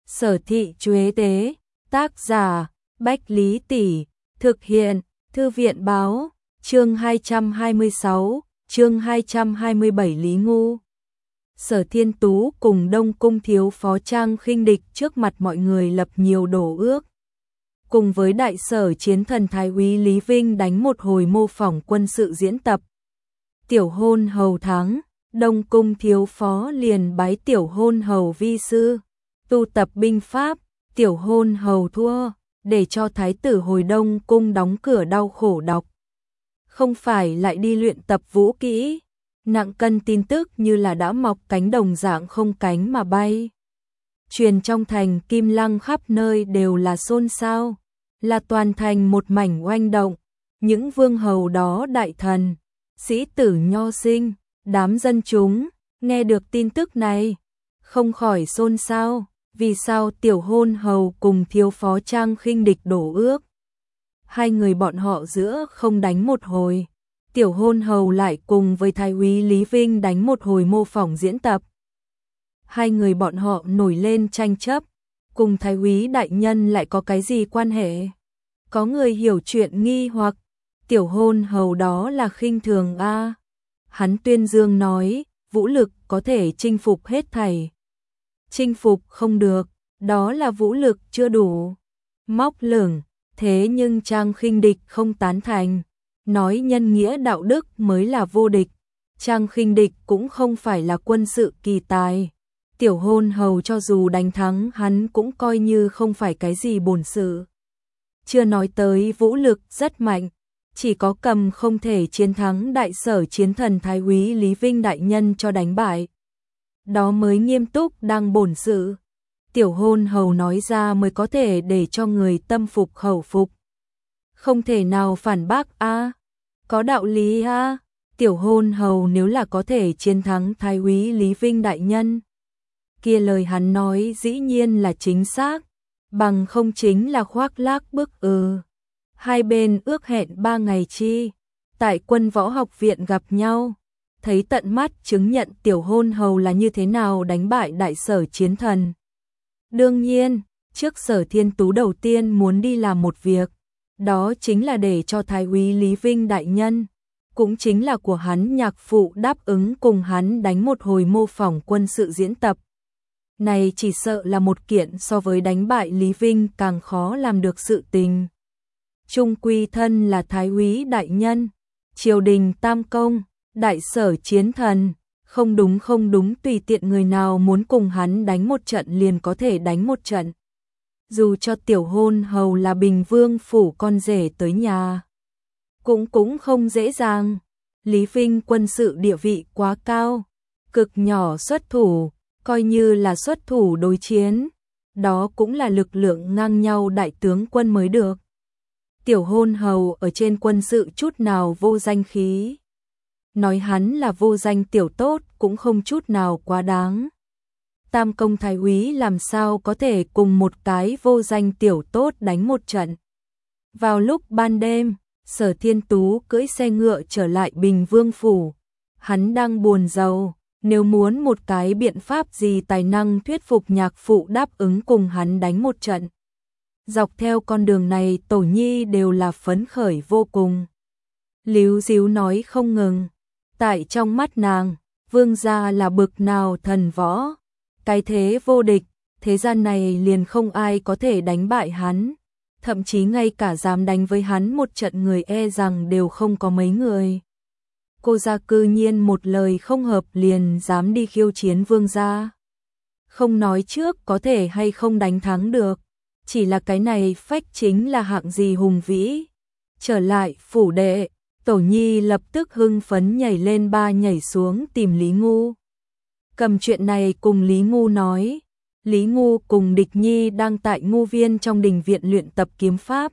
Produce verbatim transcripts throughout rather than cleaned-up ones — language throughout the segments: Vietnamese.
Sở Thị Chuế Tế, tác giả, Bách Lý Tỷ, thực hiện, Thư viện báo, chương hai trăm hai mươi sáu, chương hai trăm hai mươi bảy Lý Ngu. Sở Thiên Tú cùng Đông Cung thiếu phó Trang khinh địch trước mặt mọi người lập nhiều đổ ước. Cùng với đại sở chiến thần Thái úy Lý Vinh đánh một hồi mô phỏng quân sự diễn tập. Tiểu hôn hầu thắng, Đông Cung thiếu phó liền bái tiểu hôn hầu vi sư, tu tập binh pháp, tiểu hôn hầu thua, để cho thái tử hồi Đông Cung đóng cửa đau khổ đọc. Không phải lại đi luyện tập vũ kỹ, nặng cân tin tức như là đã mọc cánh đồng dạng không cánh mà bay. Truyền trong thành Kim Lăng khắp nơi đều là xôn xao, là toàn thành một mảnh oanh động, những vương hầu đó đại thần, sĩ tử nho sinh, đám dân chúng, nghe được tin tức này, không khỏi xôn xao, vì sao tiểu hôn hầu cùng thiếu phó Trang khinh địch đổ ước. Hai người bọn họ giữa không đánh một hồi, tiểu hôn hầu lại cùng với thái úy Lý Vinh đánh một hồi mô phỏng diễn tập. Hai người bọn họ nổi lên tranh chấp, cùng thái úy đại nhân lại có cái gì quan hệ? Có người hiểu chuyện nghi hoặc, tiểu hôn hầu đó là khinh thường a. Hắn tuyên dương nói, vũ lực có thể chinh phục hết thảy. Chinh phục không được, đó là vũ lực chưa đủ. Móc lửng, thế nhưng Trang khinh địch không tán thành, nói nhân nghĩa đạo đức mới là vô địch. Trang khinh địch cũng không phải là quân sự kỳ tài. Tiểu hôn hầu cho dù đánh thắng hắn cũng coi như không phải cái gì bổn sự. Chưa nói tới vũ lực rất mạnh, chỉ có cầm không thể chiến thắng đại sở chiến thần Thái úy Lý Vinh đại nhân cho đánh bại. Đó mới nghiêm túc đang bổn sự. Tiểu hôn hầu nói ra mới có thể để cho người tâm phục khẩu phục. Không thể nào phản bác a, có đạo lý a. Tiểu hôn hầu nếu là có thể chiến thắng Thái úy Lý Vinh đại nhân, kia lời hắn nói dĩ nhiên là chính xác, bằng không chính là khoác lác bức ừ. Hai bên ước hẹn ba ngày chi, tại Quân Võ Học viện gặp nhau, thấy tận mắt chứng nhận tiểu hôn hầu là như thế nào đánh bại đại sở chiến thần. Đương nhiên, trước Sở Thiên Tú đầu tiên muốn đi làm một việc, đó chính là để cho thái úy Lý Vinh đại nhân, cũng chính là của hắn nhạc phụ đáp ứng cùng hắn đánh một hồi mô phỏng quân sự diễn tập. Này chỉ sợ là một kiện so với đánh bại Lý Vinh càng khó làm được sự tình. Trung quy thân là thái úy đại nhân, triều đình tam công, đại sở chiến thần, không đúng không đúng tùy tiện người nào muốn cùng hắn đánh một trận liền có thể đánh một trận. Dù cho tiểu hôn hầu là Bình Vương phủ con rể tới nhà, cũng cũng không dễ dàng. Lý Vinh quân sự địa vị quá cao, cực nhỏ xuất thủ, coi như là xuất thủ đối chiến, đó cũng là lực lượng ngang nhau đại tướng quân mới được. Tiểu hôn hầu ở trên quân sự chút nào vô danh khí. Nói hắn là vô danh tiểu tốt cũng không chút nào quá đáng. Tam công thái úy làm sao có thể cùng một cái vô danh tiểu tốt đánh một trận. Vào lúc ban đêm, Sở Thiên Tú cưỡi xe ngựa trở lại Bình Vương phủ. Hắn đang buồn rầu, nếu muốn một cái biện pháp gì tài năng thuyết phục nhạc phụ đáp ứng cùng hắn đánh một trận. Dọc theo con đường này Tổ Nhi đều là phấn khởi vô cùng. Líu díu nói không ngừng. Tại trong mắt nàng, vương gia là bực nào thần võ. Cái thế vô địch, thế gian này liền không ai có thể đánh bại hắn. Thậm chí ngay cả dám đánh với hắn một trận người e rằng đều không có mấy người. Cô gia cư nhiên một lời không hợp liền dám đi khiêu chiến vương gia. Không nói trước có thể hay không đánh thắng được. Chỉ là cái này phách chính là hạng gì hùng vĩ. Trở lại phủ đệ, Tổ Nhi lập tức hưng phấn nhảy lên ba nhảy xuống tìm Lý Ngu. Cầm chuyện này cùng Lý Ngu nói. Lý Ngu cùng Địch Nhi đang tại Ngu Viên trong đình viện luyện tập kiếm pháp.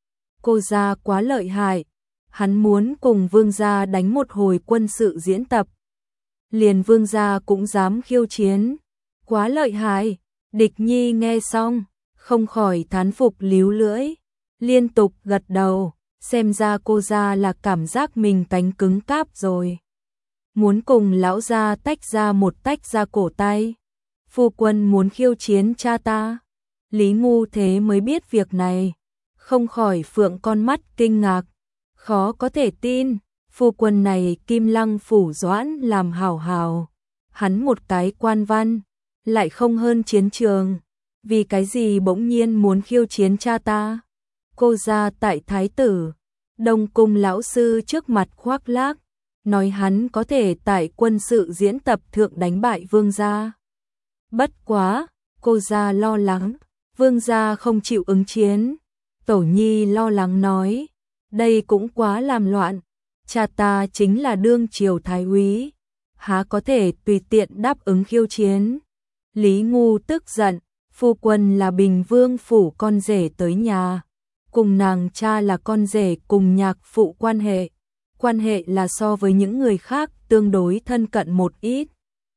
Cô gia quá lợi hại, hắn muốn cùng vương gia đánh một hồi quân sự diễn tập. Liền vương gia cũng dám khiêu chiến, quá lợi hại. Địch Nhi nghe xong, không khỏi thán phục líu lưỡi, liên tục gật đầu, xem ra cô gia là cảm giác mình cánh cứng cáp rồi. Muốn cùng lão gia tách ra một tách ra cổ tay. Phu quân muốn khiêu chiến cha ta, Lý Ngu thế mới biết việc này, không khỏi phượng con mắt kinh ngạc, khó có thể tin, phu quân này Kim Lăng phủ Doãn làm hảo hảo, hắn một cái quan văn, lại không hơn chiến trường, vì cái gì bỗng nhiên muốn khiêu chiến cha ta? Cô ra tại thái tử, Đông cung lão sư trước mặt khoác lác, nói hắn có thể tại quân sự diễn tập thượng đánh bại vương gia. Bất quá, cô ra lo lắng, vương gia không chịu ứng chiến. Tổ nhi lo lắng nói, đây cũng quá làm loạn, cha ta chính là đương triều thái úy, há có thể tùy tiện đáp ứng khiêu chiến. Lý Ngu tức giận, phu quân là Bình Vương phủ con rể tới nhà, cùng nàng cha là con rể cùng nhạc phụ quan hệ, quan hệ là so với những người khác tương đối thân cận một ít.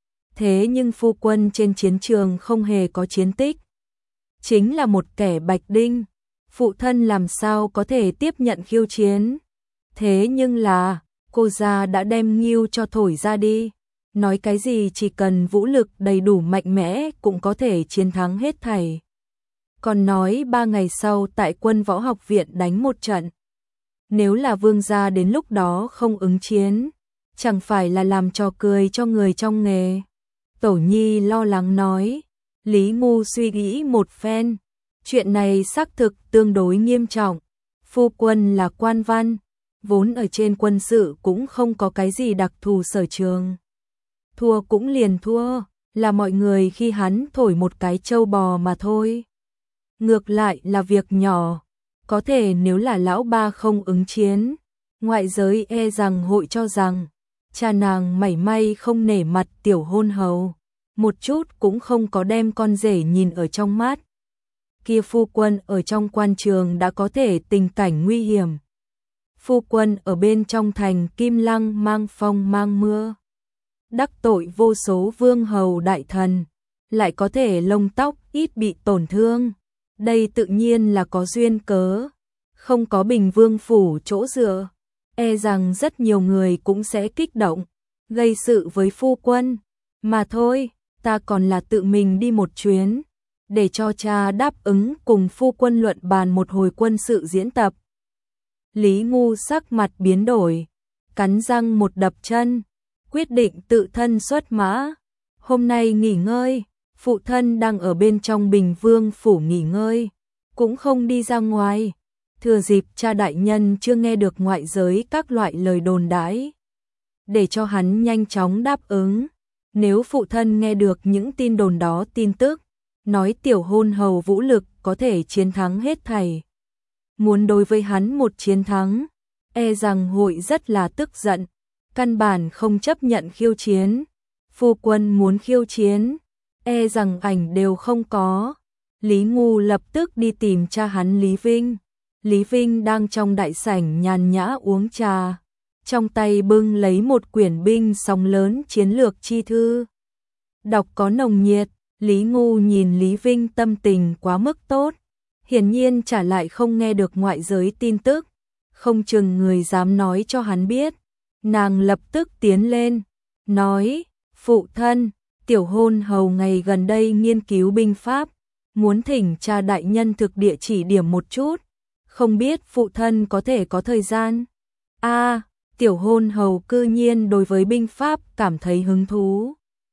Thế nhưng phu quân trên chiến trường không hề có chiến tích, chính là một kẻ bạch đinh, phụ thân làm sao có thể tiếp nhận khiêu chiến. Thế nhưng là, cô gia đã đem Ngưu cho thổi ra đi, nói cái gì chỉ cần vũ lực đầy đủ mạnh mẽ cũng có thể chiến thắng hết thảy. Còn nói ba ngày sau tại quân võ học viện đánh một trận. Nếu là vương gia đến lúc đó không ứng chiến, chẳng phải là làm trò cười cho người trong nghề. Tổ nhi lo lắng nói, Lý Ngu suy nghĩ một phen, chuyện này xác thực tương đối nghiêm trọng. Phu quân là quan văn, vốn ở trên quân sự cũng không có cái gì đặc thù sở trường. Thua cũng liền thua, là mọi người khi hắn thổi một cái trâu bò mà thôi. Ngược lại là việc nhỏ, có thể nếu là lão ba không ứng chiến, ngoại giới e rằng hội cho rằng cha nàng mảy may không nể mặt tiểu hôn hầu, một chút cũng không có đem con rể nhìn ở trong mắt. Kia phu quân ở trong quan trường đã có thể tình cảnh nguy hiểm. Phu quân ở bên trong thành Kim Lăng mang phong mang mưa, đắc tội vô số vương hầu đại thần, lại có thể lông tóc ít bị tổn thương. Đây tự nhiên là có duyên cớ, không có Bình Vương phủ chỗ dựa, e rằng rất nhiều người cũng sẽ kích động, gây sự với phu quân. Mà thôi, ta còn là tự mình đi một chuyến, để cho cha đáp ứng cùng phu quân luận bàn một hồi quân sự diễn tập. Lý Ngu sắc mặt biến đổi, cắn răng một đập chân, quyết định tự thân xuất mã. Hôm nay nghỉ ngơi, phụ thân đang ở bên trong Bình Vương phủ nghỉ ngơi, cũng không đi ra ngoài. Thừa dịp cha đại nhân chưa nghe được ngoại giới các loại lời đồn đãi, để cho hắn nhanh chóng đáp ứng. Nếu phụ thân nghe được những tin đồn đó tin tức, nói tiểu hôn hầu vũ lực có thể chiến thắng hết thảy, muốn đối với hắn một chiến thắng, e rằng hội rất là tức giận, căn bản không chấp nhận khiêu chiến. Phu quân muốn khiêu chiến, e rằng ảnh đều không có. Lý Ngu lập tức đi tìm cha hắn Lý Vinh. Lý Vinh đang trong đại sảnh nhàn nhã uống trà, trong tay bưng lấy một quyển binh sóng lớn chiến lược chi thư. Đọc có nồng nhiệt, Lý Ngu nhìn Lý Vinh tâm tình quá mức tốt, hiển nhiên trả lại không nghe được ngoại giới tin tức, không chừng người dám nói cho hắn biết. Nàng lập tức tiến lên, nói, phụ thân, tiểu hôn hầu ngày gần đây nghiên cứu binh pháp, muốn thỉnh cha đại nhân thực địa chỉ điểm một chút, không biết phụ thân có thể có thời gian. A, à, tiểu hôn hầu cư nhiên đối với binh pháp cảm thấy hứng thú.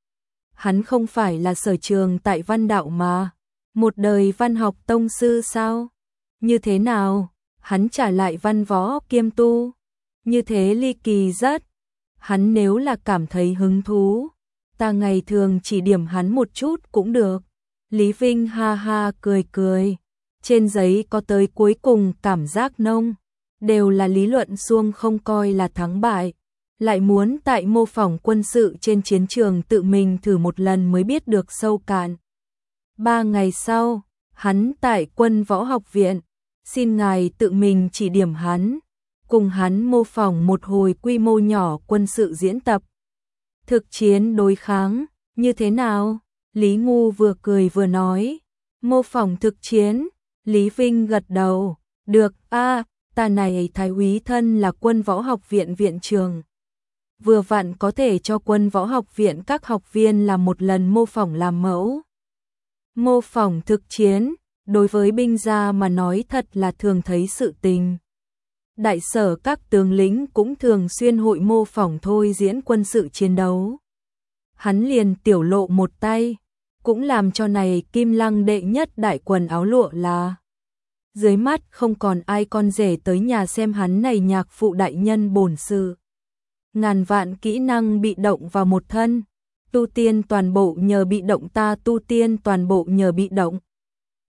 Hắn không phải là sở trường tại văn đạo mà, một đời văn học tông sư sao? Như thế nào? Hắn trả lại văn võ kiêm tu, như thế ly kỳ rất. Hắn nếu là cảm thấy hứng thú, ta ngày thường chỉ điểm hắn một chút cũng được. Lý Vinh ha ha cười cười, trên giấy có tới cuối cùng cảm giác nông, đều là lý luận suông không coi là thắng bại, lại muốn tại mô phỏng quân sự trên chiến trường tự mình thử một lần mới biết được sâu cạn. Ba ngày sau, hắn tại quân võ học viện, xin ngài tự mình chỉ điểm hắn, cùng hắn mô phỏng một hồi quy mô nhỏ quân sự diễn tập. Thực chiến đối kháng, như thế nào? Lý Ngu vừa cười vừa nói, mô phỏng thực chiến. Lý Vinh gật đầu, được, a, à, ta này thái úy thân là quân võ học viện viện trường, vừa vặn có thể cho quân võ học viện các học viên làm một lần mô phỏng làm mẫu. Mô phỏng thực chiến, đối với binh gia mà nói thật là thường thấy sự tình. Đại sở các tướng lĩnh cũng thường xuyên hội mô phỏng thôi diễn quân sự chiến đấu. Hắn liền tiểu lộ một tay, cũng làm cho này Kim Lăng đệ nhất đại quần áo lụa là dưới mắt không còn ai con rể tới nhà xem hắn này nhạc phụ đại nhân bổn sự. Ngàn vạn kỹ năng bị động vào một thân, tu tiên toàn bộ nhờ bị động ta tu tiên toàn bộ nhờ bị động,